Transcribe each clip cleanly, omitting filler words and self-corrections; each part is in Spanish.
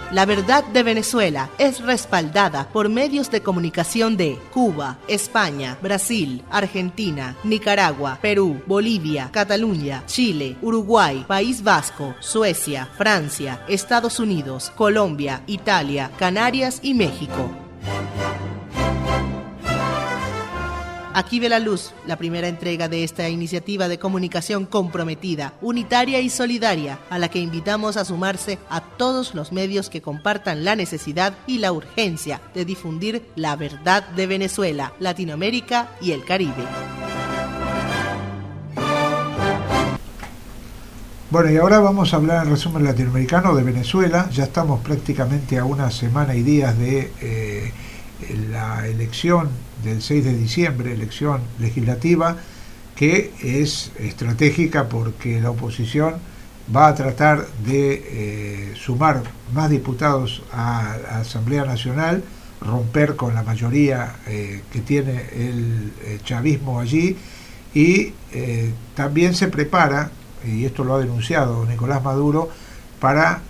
La verdad de Venezuela es respaldada por medios de comunicación de Cuba, España, Brasil, Argentina, Nicaragua, Perú, Bolivia, Cataluña, Chile, Uruguay, País Vasco, Suecia, Francia, Estados Unidos, Colombia, Italia, Canarias y México. Aquí ve la luz la primera entrega de esta iniciativa de comunicación comprometida, unitaria y solidaria, a la que invitamos a sumarse a todos los medios que compartan la necesidad y la urgencia de difundir la verdad de Venezuela, Latinoamérica y el Caribe. Bueno, y ahora vamos a hablar en resumen latinoamericano de Venezuela. Ya estamos prácticamente a una semana y días de la elección del 6 de diciembre, elección legislativa, que es estratégica porque la oposición va a tratar de sumar más diputados a la Asamblea Nacional, romper con la mayoría que tiene el chavismo allí, y también se prepara, y esto lo ha denunciado Nicolás Maduro, para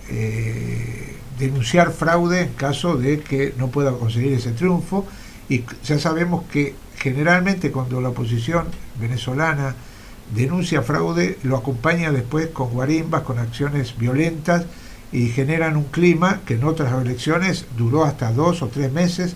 denunciar fraude en caso de que no pueda conseguir ese triunfo. Y ya sabemos que generalmente cuando la oposición venezolana denuncia fraude, lo acompaña después con guarimbas, con acciones violentas, y generan un clima que en otras elecciones duró hasta 2 o 3 meses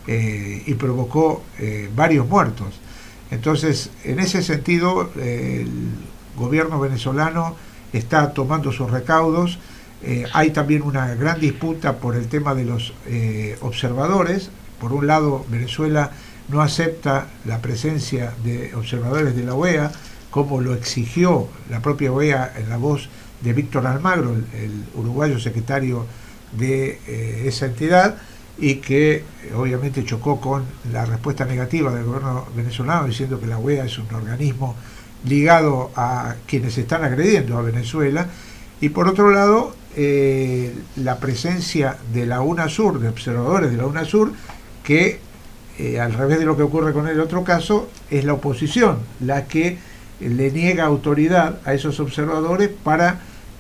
y provocó varios muertos. Entonces, en ese sentido, el gobierno venezolano está tomando sus recaudos. Hay también una gran disputa por el tema de los observadores. Por un lado, Venezuela no acepta la presencia de observadores de la OEA, como lo exigió la propia OEA en la voz de Víctor Almagro, el uruguayo secretario de esa entidad, y que obviamente chocó con la respuesta negativa del gobierno venezolano, diciendo que la OEA es un organismo ligado a quienes están agrediendo a Venezuela. Y por otro lado, la presencia de la UNASUR, de observadores de la UNASUR, que al revés de lo que ocurre con el otro caso, es la oposición la que le niega autoridad a esos observadores para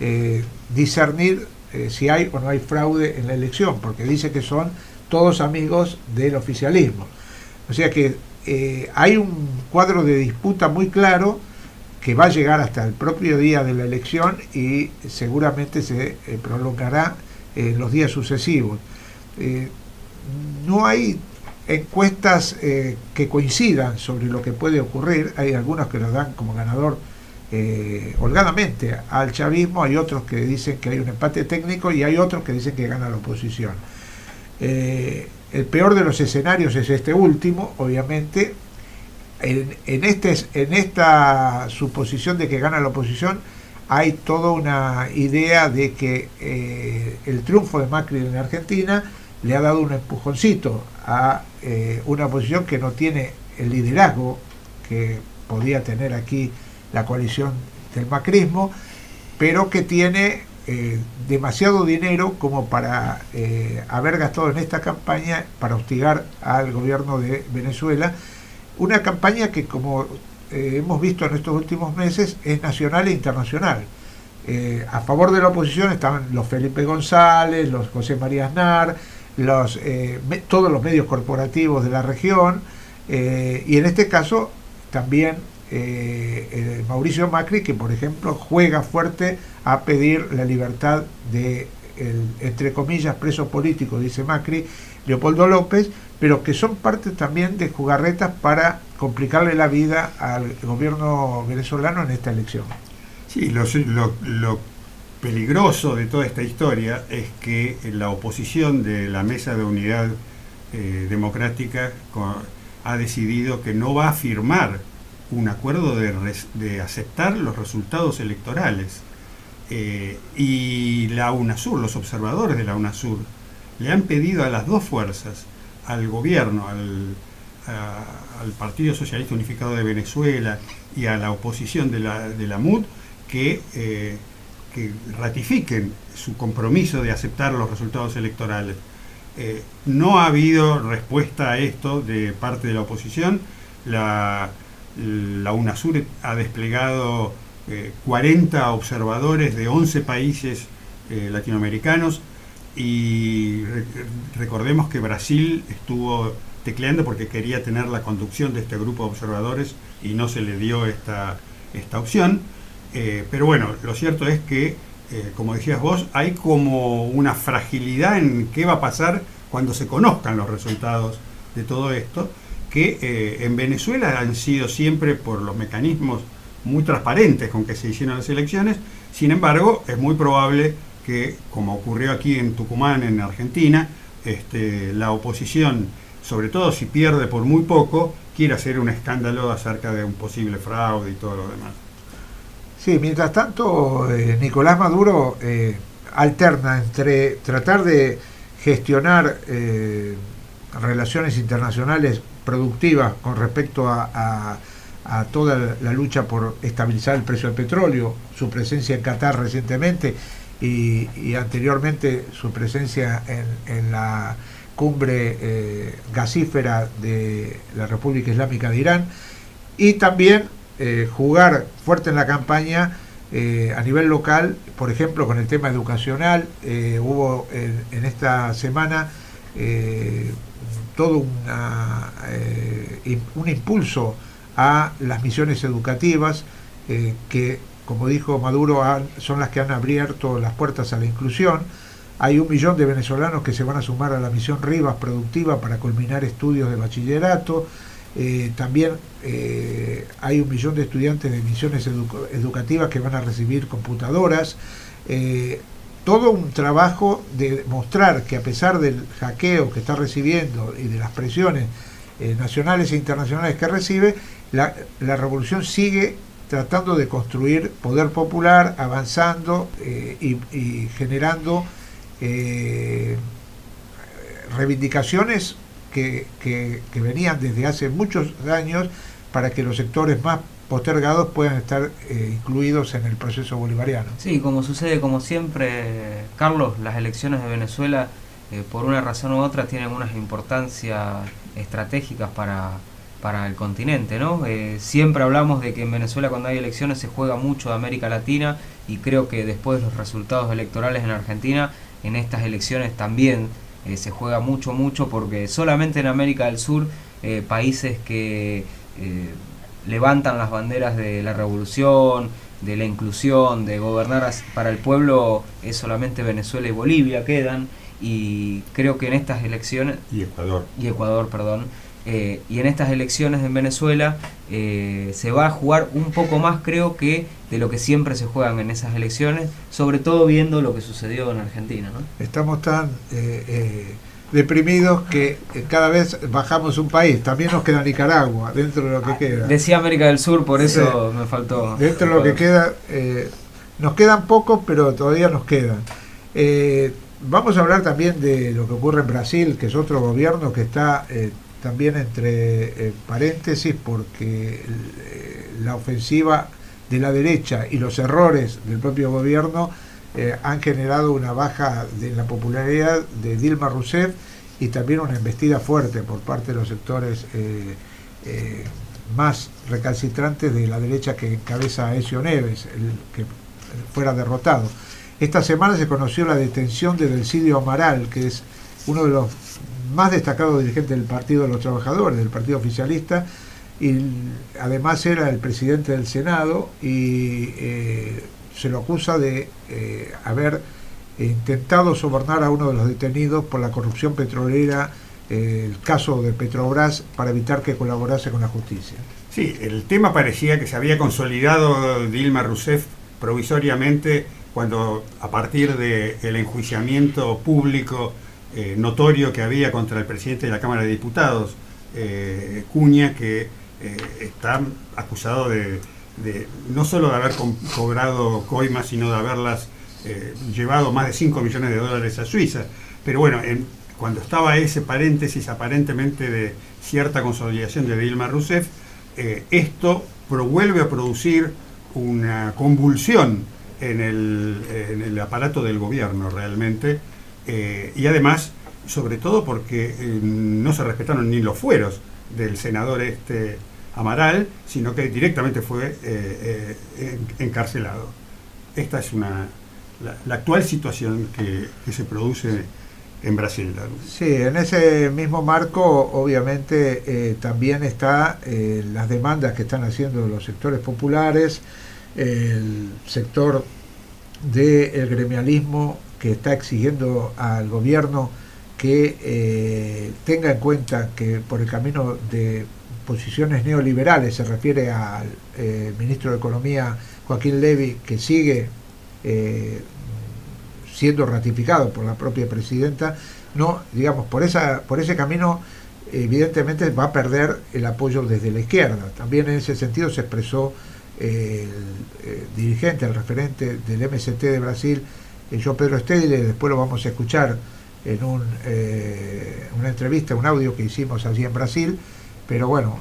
discernir si hay o no hay fraude en la elección, porque dice que son todos amigos del oficialismo. O sea que hay un cuadro de disputa muy claro que va a llegar hasta el propio día de la elección y seguramente se prolongará en los días sucesivos. No hay encuestas que coincidan sobre lo que puede ocurrir. Hay algunos que lo dan como ganador holgadamente al chavismo, hay otros que dicen que hay un empate técnico y hay otros que dicen que gana la oposición. El peor de los escenarios es este último, obviamente. En esta suposición de que gana la oposición, hay toda una idea de que el triunfo de Macri en Argentina le ha dado un empujoncito a una oposición que no tiene el liderazgo que podía tener aquí la coalición del macrismo, pero que tiene demasiado dinero como para haber gastado en esta campaña para hostigar al gobierno de Venezuela. Una campaña que, como hemos visto en estos últimos meses, es nacional e internacional. A favor de la oposición estaban los Felipe González, los José María Aznar, todos los medios corporativos de la región, y en este caso también Mauricio Macri, que por ejemplo juega fuerte a pedir la libertad de entre comillas preso político, dice Macri, Leopoldo López, pero que son parte también de jugarretas para complicarle la vida al gobierno venezolano en esta elección. Sí, lo peligroso de toda esta historia es que la oposición de la Mesa de Unidad Democrática ha decidido que no va a firmar un acuerdo de aceptar los resultados electorales. Y la UNASUR, los observadores de la UNASUR, le han pedido a las dos fuerzas, al gobierno, al Partido Socialista Unificado de Venezuela y a la oposición de la MUD, que ratifiquen su compromiso de aceptar los resultados electorales. No ha habido respuesta a esto de parte de la oposición. La UNASUR ha desplegado 40 observadores de 11 países latinoamericanos y recordemos que Brasil estuvo tecleando porque quería tener la conducción de este grupo de observadores y no se le dio esta opción. Pero bueno, lo cierto es que, como decías vos, hay como una fragilidad en qué va a pasar cuando se conozcan los resultados de todo esto, que en Venezuela han sido siempre por los mecanismos muy transparentes con que se hicieron las elecciones. Sin embargo, es muy probable que, como ocurrió aquí en Tucumán, en Argentina, la oposición, sobre todo si pierde por muy poco, quiera hacer un escándalo acerca de un posible fraude y todo lo demás. Sí, mientras tanto, Nicolás Maduro alterna entre tratar de gestionar relaciones internacionales productivas con respecto a toda la lucha por estabilizar el precio del petróleo, su presencia en Qatar recientemente y anteriormente su presencia en la cumbre gasífera de la República Islámica de Irán, y también jugar fuerte en la campaña a nivel local, por ejemplo con el tema educacional. Hubo en esta semana todo un impulso a las misiones educativas que, como dijo Maduro, son las que han abierto las puertas a la inclusión. Hay 1 millón de venezolanos que se van a sumar a la misión Rivas Productiva para culminar estudios de bachillerato. También hay 1 millón de estudiantes de misiones educativas que van a recibir computadoras. Todo un trabajo de mostrar que, a pesar del hackeo que está recibiendo y de las presiones nacionales e internacionales que recibe, la revolución sigue tratando de construir poder popular, avanzando y generando reivindicaciones que venían desde hace muchos años para que los sectores más postergados puedan estar incluidos en el proceso bolivariano. Sí, como sucede como siempre, Carlos, las elecciones de Venezuela por una razón u otra tienen unas importancias estratégicas para el continente, ¿no? Siempre hablamos de que en Venezuela, cuando hay elecciones, se juega mucho de América Latina, y creo que después de los resultados electorales en Argentina, en estas elecciones también se juega mucho, porque solamente en América del Sur, países que levantan las banderas de la revolución, de la inclusión, de gobernar para el pueblo, es solamente Venezuela y Bolivia quedan, y creo que en estas elecciones... Y Ecuador, perdón. Y en estas elecciones en Venezuela se va a jugar un poco más, creo, que de lo que siempre se juegan en esas elecciones, sobre todo viendo lo que sucedió en Argentina, ¿no? Estamos tan deprimidos que cada vez bajamos un país. También nos queda Nicaragua dentro de lo que queda. Decía América del Sur, por eso me faltó. Dentro de lo que queda, nos quedan pocos, pero todavía nos quedan. Vamos a hablar también de lo que ocurre en Brasil, que es otro gobierno que está también entre paréntesis, porque la ofensiva de la derecha y los errores del propio gobierno han generado una baja de la popularidad de Dilma Rousseff, y también una embestida fuerte por parte de los sectores más recalcitrantes de la derecha que encabeza a Aécio Neves, el que fuera derrotado. Esta semana se conoció la detención de Delcidio Amaral, que es uno de los más destacados dirigentes del Partido de los Trabajadores, del partido oficialista, y además era el presidente del Senado, y se lo acusa de haber intentado sobornar a uno de los detenidos por la corrupción petrolera, el caso de Petrobras, para evitar que colaborase con la justicia. Sí, el tema parecía que se había consolidado Dilma Rousseff provisoriamente cuando, a partir del enjuiciamiento público notorio que había contra el presidente de la Cámara de Diputados, Cunha, que está acusado de no solo de haber cobrado coimas, sino de haberlas llevado más de 5 millones de dólares a Suiza. Pero bueno, cuando estaba ese paréntesis aparentemente de cierta consolidación de Dilma Rousseff, esto vuelve a producir una convulsión en el aparato del gobierno realmente, y además, sobre todo porque no se respetaron ni los fueros del senador Amaral, sino que directamente fue encarcelado. Esta es una la actual situación que se produce en Brasil. Sí, en ese mismo marco obviamente también está las demandas que están haciendo los sectores populares, el sector del gremialismo que está exigiendo al gobierno que tenga en cuenta que por el camino de posiciones neoliberales, se refiere al ministro de Economía Joaquín Levy, que sigue siendo ratificado por la propia presidenta, no, digamos, por ese camino evidentemente va a perder el apoyo desde la izquierda. También en ese sentido se expresó el dirigente, el referente del MST de Brasil, João Pedro Stedile. Después lo vamos a escuchar en una entrevista, un audio que hicimos allí en Brasil. Pero bueno,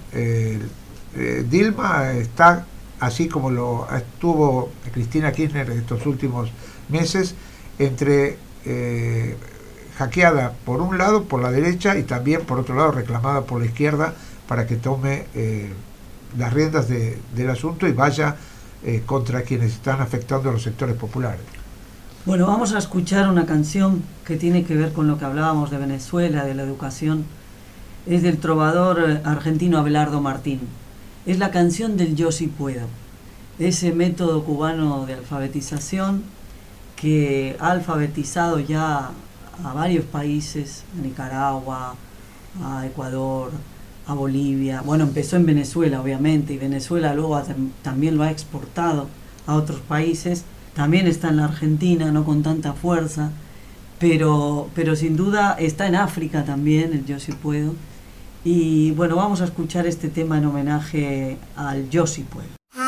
Dilma está, así como lo estuvo Cristina Kirchner en estos últimos meses, entre hackeada por un lado por la derecha y también por otro lado reclamada por la izquierda para que tome las riendas del asunto y vaya contra quienes están afectando a los sectores populares. Bueno, vamos a escuchar una canción que tiene que ver con lo que hablábamos de Venezuela, de la educación. Es del trovador argentino Abelardo Martín. Es la canción del Yo sí puedo, ese método cubano de alfabetización que ha alfabetizado ya a varios países, a Nicaragua, a Ecuador, a Bolivia. Bueno, empezó en Venezuela, obviamente, y Venezuela luego también lo ha exportado a otros países. También está en la Argentina, no con tanta fuerza, pero sin duda está en África también, el Yo sí puedo. Y bueno, vamos a escuchar este tema en homenaje al Yo sí puedo.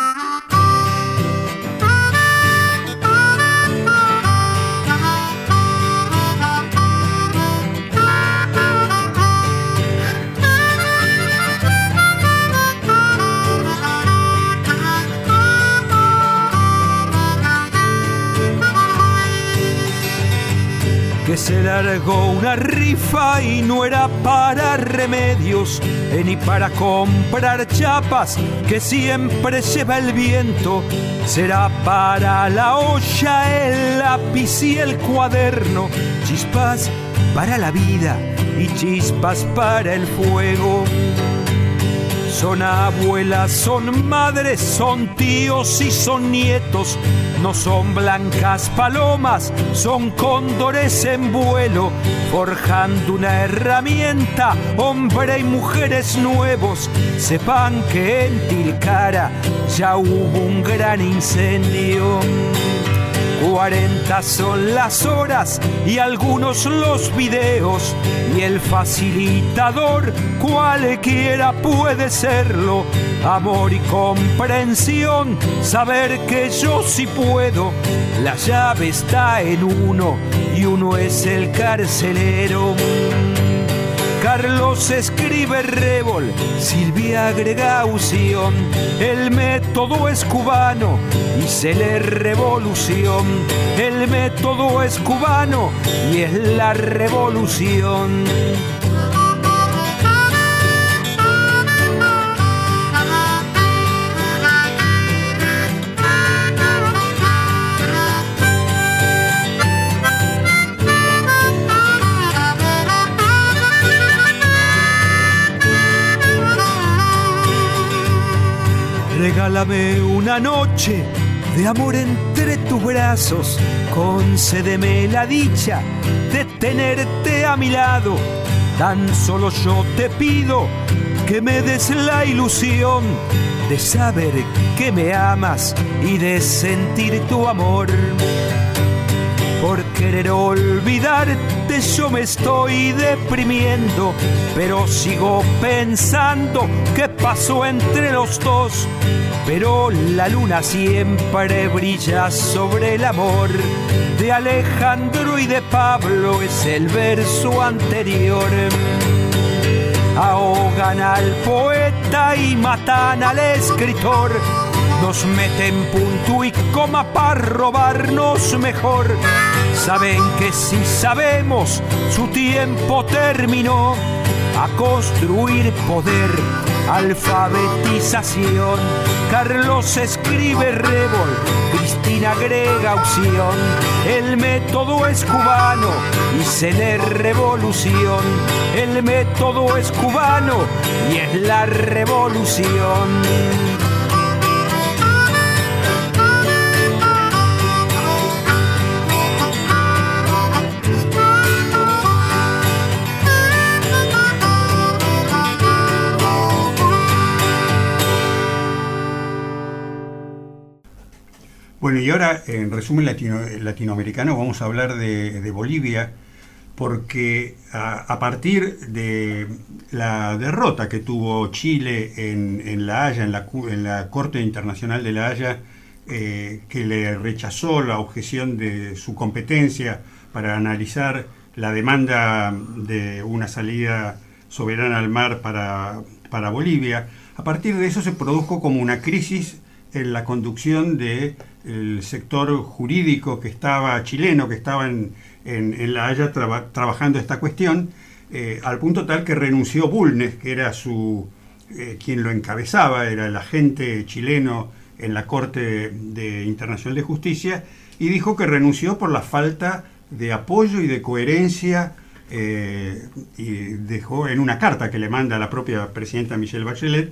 Que se largó una rifa y no era para remedios, ni para comprar chapas que siempre lleva el viento. Será para la olla, el lápiz y el cuaderno, chispas para la vida y chispas para el fuego. Son abuelas, son madres, son tíos y son nietos. No son blancas palomas, son cóndores en vuelo, forjando una herramienta, hombre y mujeres nuevos. Sepan que en Tilcara ya hubo un gran incendio. 40 son las horas y algunos los videos, y el facilitador cualquiera puede serlo. Amor y comprensión, saber que yo sí puedo. La llave está en uno y uno es el carcelero. Carlos escribe Revol, Silvia agrega Ución. El método es cubano y se lee revolución. El método es cubano y es la revolución. Regálame una noche de amor entre tus brazos, concédeme la dicha de tenerte a mi lado. Tan solo yo te pido que me des la ilusión de saber que me amas y de sentir tu amor. Por querer olvidarte yo me estoy deprimiendo, pero sigo pensando qué pasó entre los dos. Pero la luna siempre brilla sobre el amor. De Alejandro y de Pablo es el verso anterior. Ahogan al poeta y matan al escritor. Nos meten punto y coma para robarnos mejor. Saben que si sabemos, su tiempo terminó. A construir poder, alfabetización. Carlos escribe Revol, Cristina fin agrega opción. El método es cubano y se lee revolución. El método es cubano y es la revolución. Bueno, y ahora, en resumen latinoamericano, vamos a hablar de Bolivia, porque a partir de la derrota que tuvo Chile en La Haya, en la Corte Internacional de La Haya, que le rechazó la objeción de su competencia para analizar la demanda de una salida soberana al mar para Bolivia, a partir de eso se produjo como una crisis en la conducción del sector jurídico chileno que estaba en La Haya trabajando esta cuestión, al punto tal que renunció Bulnes, que era quien lo encabezaba, era el agente chileno en la Corte Internacional de Justicia, y dijo que renunció por la falta de apoyo y de coherencia, y dejó en una carta que le manda a la propia presidenta Michelle Bachelet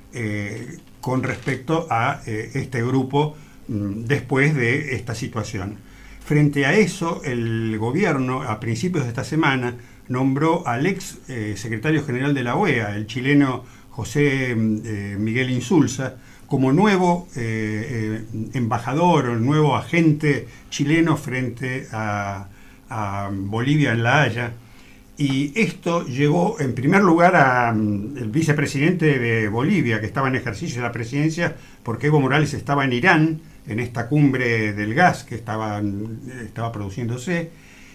con respecto a este grupo después de esta situación. Frente a eso, el gobierno, a principios de esta semana, nombró al ex secretario general de la OEA, el chileno José Miguel Insulza, como nuevo embajador o nuevo agente chileno frente a Bolivia en La Haya. Y esto llevó en primer lugar al vicepresidente de Bolivia, que estaba en ejercicio de la presidencia, porque Evo Morales estaba en Irán, en esta cumbre del gas que estaba produciéndose,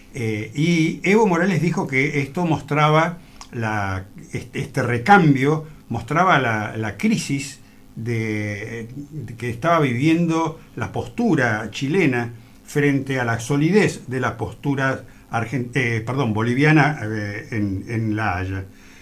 y Evo Morales dijo que esto mostraba, este recambio, mostraba la crisis que estaba viviendo la postura chilena frente a la solidez de la postura boliviana en La Haya.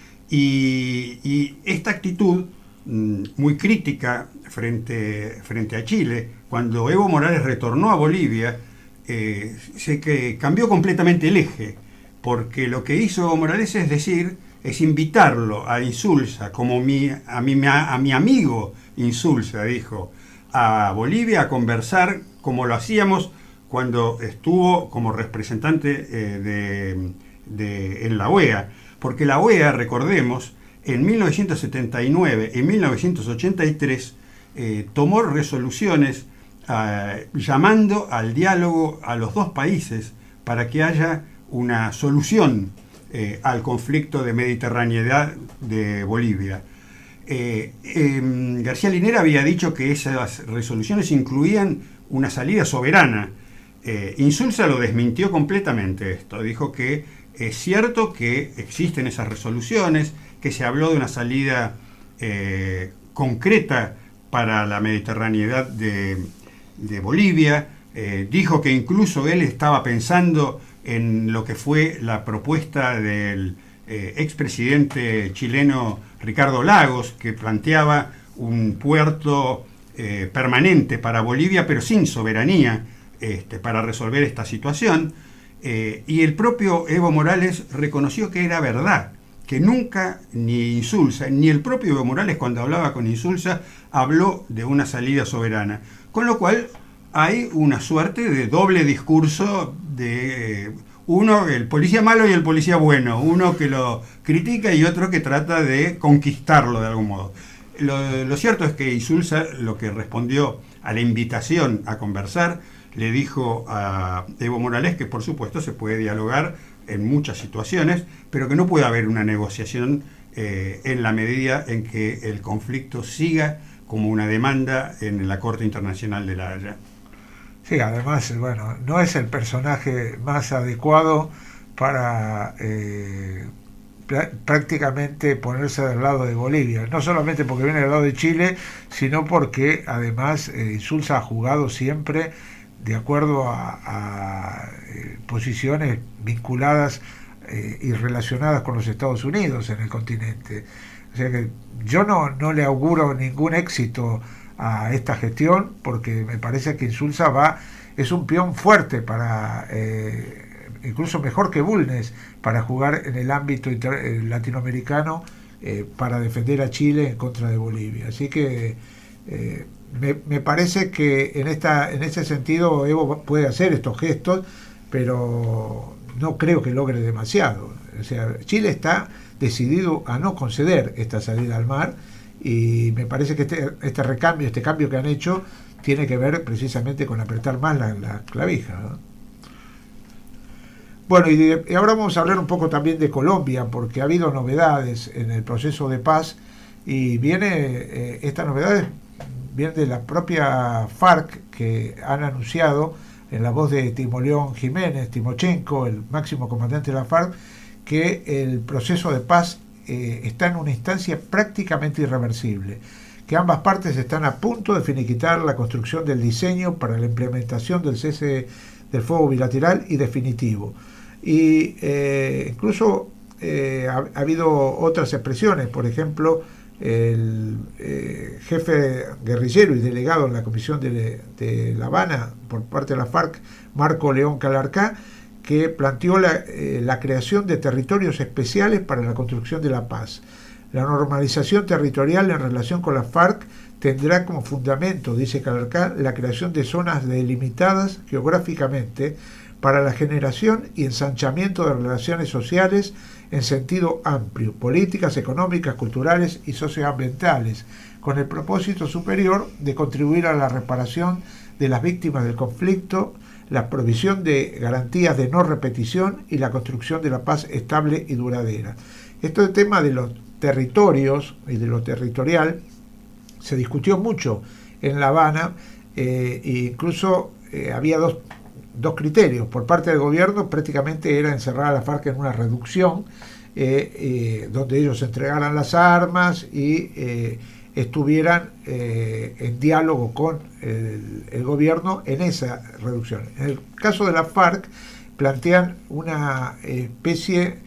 Y esta actitud muy crítica frente a Chile, cuando Evo Morales retornó a Bolivia, sé que cambió completamente el eje, porque lo que hizo Evo Morales es invitarlo a Insulza, como a mi amigo Insulza, dijo, a Bolivia a conversar como lo hacíamos cuando estuvo como representante en la OEA, porque la OEA, recordemos, en 1979 y 1983 tomó resoluciones llamando al diálogo a los dos países para que haya una solución al conflicto de mediterraneidad de Bolivia. García Linera había dicho que esas resoluciones incluían una salida soberana. Insulza lo desmintió completamente esto, dijo que es cierto que existen esas resoluciones, que se habló de una salida concreta para la mediterraneidad de Bolivia, dijo que incluso él estaba pensando en lo que fue la propuesta del expresidente chileno Ricardo Lagos, que planteaba un puerto permanente para Bolivia, pero sin soberanía, para resolver esta situación, y el propio Evo Morales reconoció que era verdad, que nunca ni Insulza, ni el propio Evo Morales, cuando hablaba con Insulza, habló de una salida soberana, con lo cual hay una suerte de doble discurso de uno, el policía malo y el policía bueno, uno que lo critica y otro que trata de conquistarlo de algún modo. Lo cierto es que Insulza, lo que respondió a la invitación a conversar, le dijo a Evo Morales que por supuesto se puede dialogar en muchas situaciones, pero que no puede haber una negociación en la medida en que el conflicto siga como una demanda en la Corte Internacional de La Haya. Sí, además, bueno, no es el personaje más adecuado para prácticamente ponerse del lado de Bolivia, no solamente porque viene del lado de Chile, sino porque además Insulza ha jugado siempre de acuerdo a posiciones vinculadas y relacionadas con los Estados Unidos en el continente. O sea que yo no le auguro ningún éxito a esta gestión, porque me parece que Insulza es un peón fuerte para, incluso mejor que Bulnes, para jugar en el ámbito latinoamericano, para defender a Chile en contra de Bolivia. Así que me parece que en ese sentido Evo puede hacer estos gestos, pero no creo que logre demasiado. O sea, Chile está decidido a no conceder esta salida al mar, y me parece que este cambio que han hecho tiene que ver precisamente con apretar más la clavija, ¿no? Bueno, y ahora vamos a hablar un poco también de Colombia, porque ha habido novedades en el proceso de paz, y estas novedades vienen de la propia FARC, que han anunciado en la voz de Timoleón Jiménez, Timochenko, el máximo comandante de la FARC, que el proceso de paz está en una instancia prácticamente irreversible, que ambas partes están a punto de finiquitar la construcción del diseño para la implementación del cese del fuego bilateral y definitivo. Y incluso ha habido otras expresiones. Por ejemplo, el jefe guerrillero y delegado en la Comisión de La Habana por parte de la FARC, Marco León Calarcá, que planteó la creación de territorios especiales para la construcción de la paz. La normalización territorial en relación con la FARC tendrá como fundamento, dice Calarcá, la creación de zonas delimitadas geográficamente para la generación y ensanchamiento de relaciones sociales en sentido amplio, políticas, económicas, culturales y socioambientales, con el propósito superior de contribuir a la reparación de las víctimas del conflicto, la provisión de garantías de no repetición y la construcción de la paz estable y duradera. Este tema de los territorios y de lo territorial se discutió mucho en La Habana, e incluso había dos criterios. Por parte del gobierno prácticamente era encerrar a la FARC en una reducción, donde ellos entregaran las armas y estuvieran en diálogo con el gobierno en esa reducción. En el caso de la FARC plantean una especie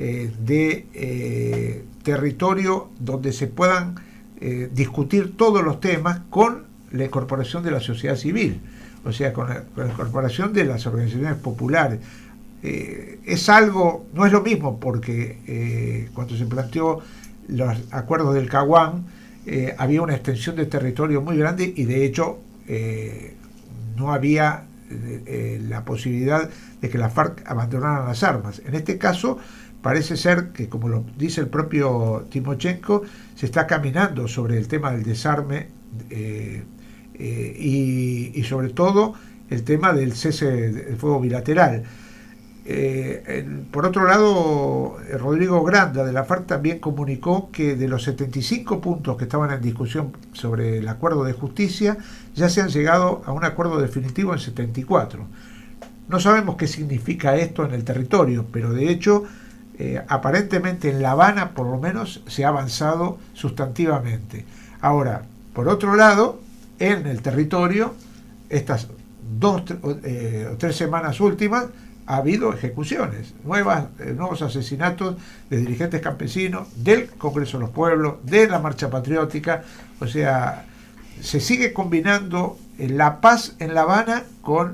de territorio donde se puedan discutir todos los temas con la incorporación de la sociedad civil, o sea, con la incorporación de las organizaciones populares. Es algo, no es lo mismo, porque cuando se planteó los acuerdos del Caguán, había una extensión de territorio muy grande, y de hecho no había la posibilidad de que la FARC abandonaran las armas. En este caso parece ser que, como lo dice el propio Timochenko, se está caminando sobre el tema del desarme y sobre todo el tema del cese del fuego bilateral. Por otro lado, Rodrigo Granda de la FARC también comunicó que de los 75 puntos que estaban en discusión sobre el acuerdo de justicia, ya se han llegado a un acuerdo definitivo en 74. No sabemos qué significa esto en el territorio, pero de hecho aparentemente en La Habana por lo menos se ha avanzado sustantivamente. Ahora, por otro lado, en el territorio, estas 2 o 3 semanas últimas, ha habido ejecuciones, nuevos asesinatos de dirigentes campesinos, del Congreso de los Pueblos, de la Marcha Patriótica. O sea, se sigue combinando la paz en La Habana con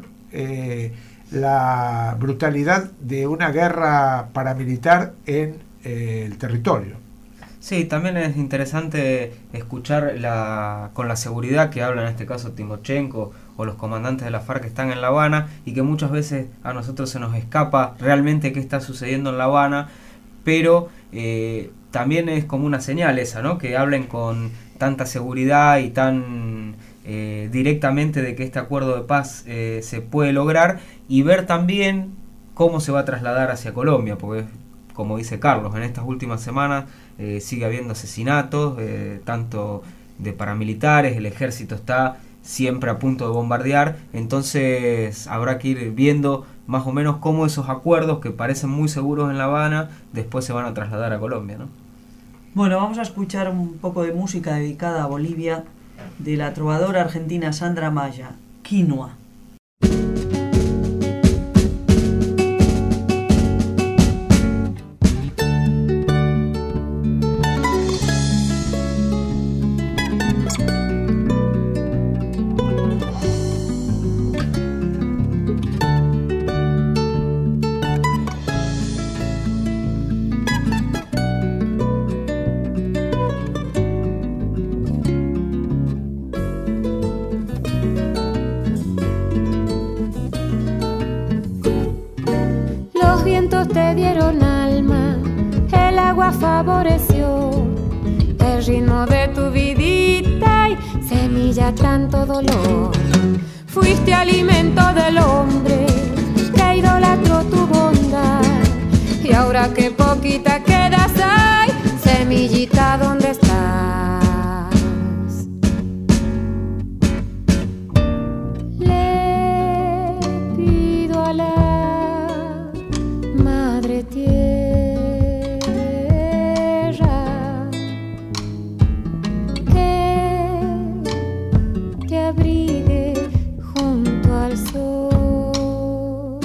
la brutalidad de una guerra paramilitar en el territorio. Sí, también es interesante escuchar con la seguridad que habla en este caso Timochenko o los comandantes de la FARC que están en La Habana, y que muchas veces a nosotros se nos escapa realmente qué está sucediendo en La Habana, pero también es como una señal esa, ¿no? Que hablen con tanta seguridad y tan directamente de que este acuerdo de paz se puede lograr, y ver también cómo se va a trasladar hacia Colombia, porque como dice Carlos, en estas últimas semanas sigue habiendo asesinatos, tanto de paramilitares, el ejército está siempre a punto de bombardear, entonces habrá que ir viendo más o menos cómo esos acuerdos que parecen muy seguros en La Habana después se van a trasladar a Colombia, ¿no? Bueno, vamos a escuchar un poco de música dedicada a Bolivia de la trovadora argentina Sandra Maya, Quinoa. vientos te dieron alma, el agua favoreció el ritmo de tu vidita y semilla tanto dolor. Fuiste alimento del hombre que idolatró tu bondad, y ahora que poquita quedas hay, semillita, ¿dónde estás? Le pido a la Madre Tierra que te abrigue junto al sol,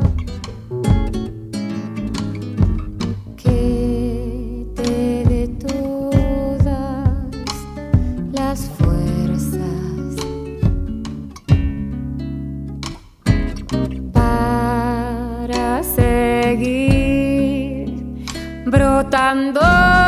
que te dé todas las fuerzas para seguir brotando.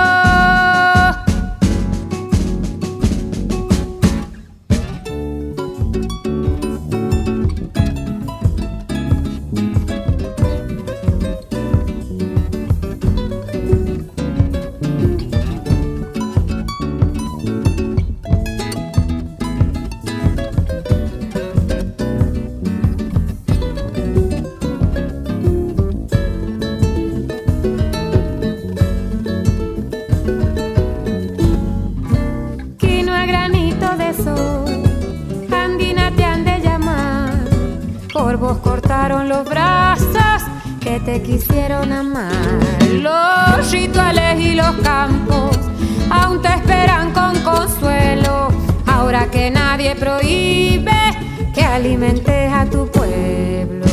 Corvos cortaron los brazos que te quisieron amar. Los rituales y los campos aún te esperan con consuelo, ahora que nadie prohíbe que alimentes a tu pueblo.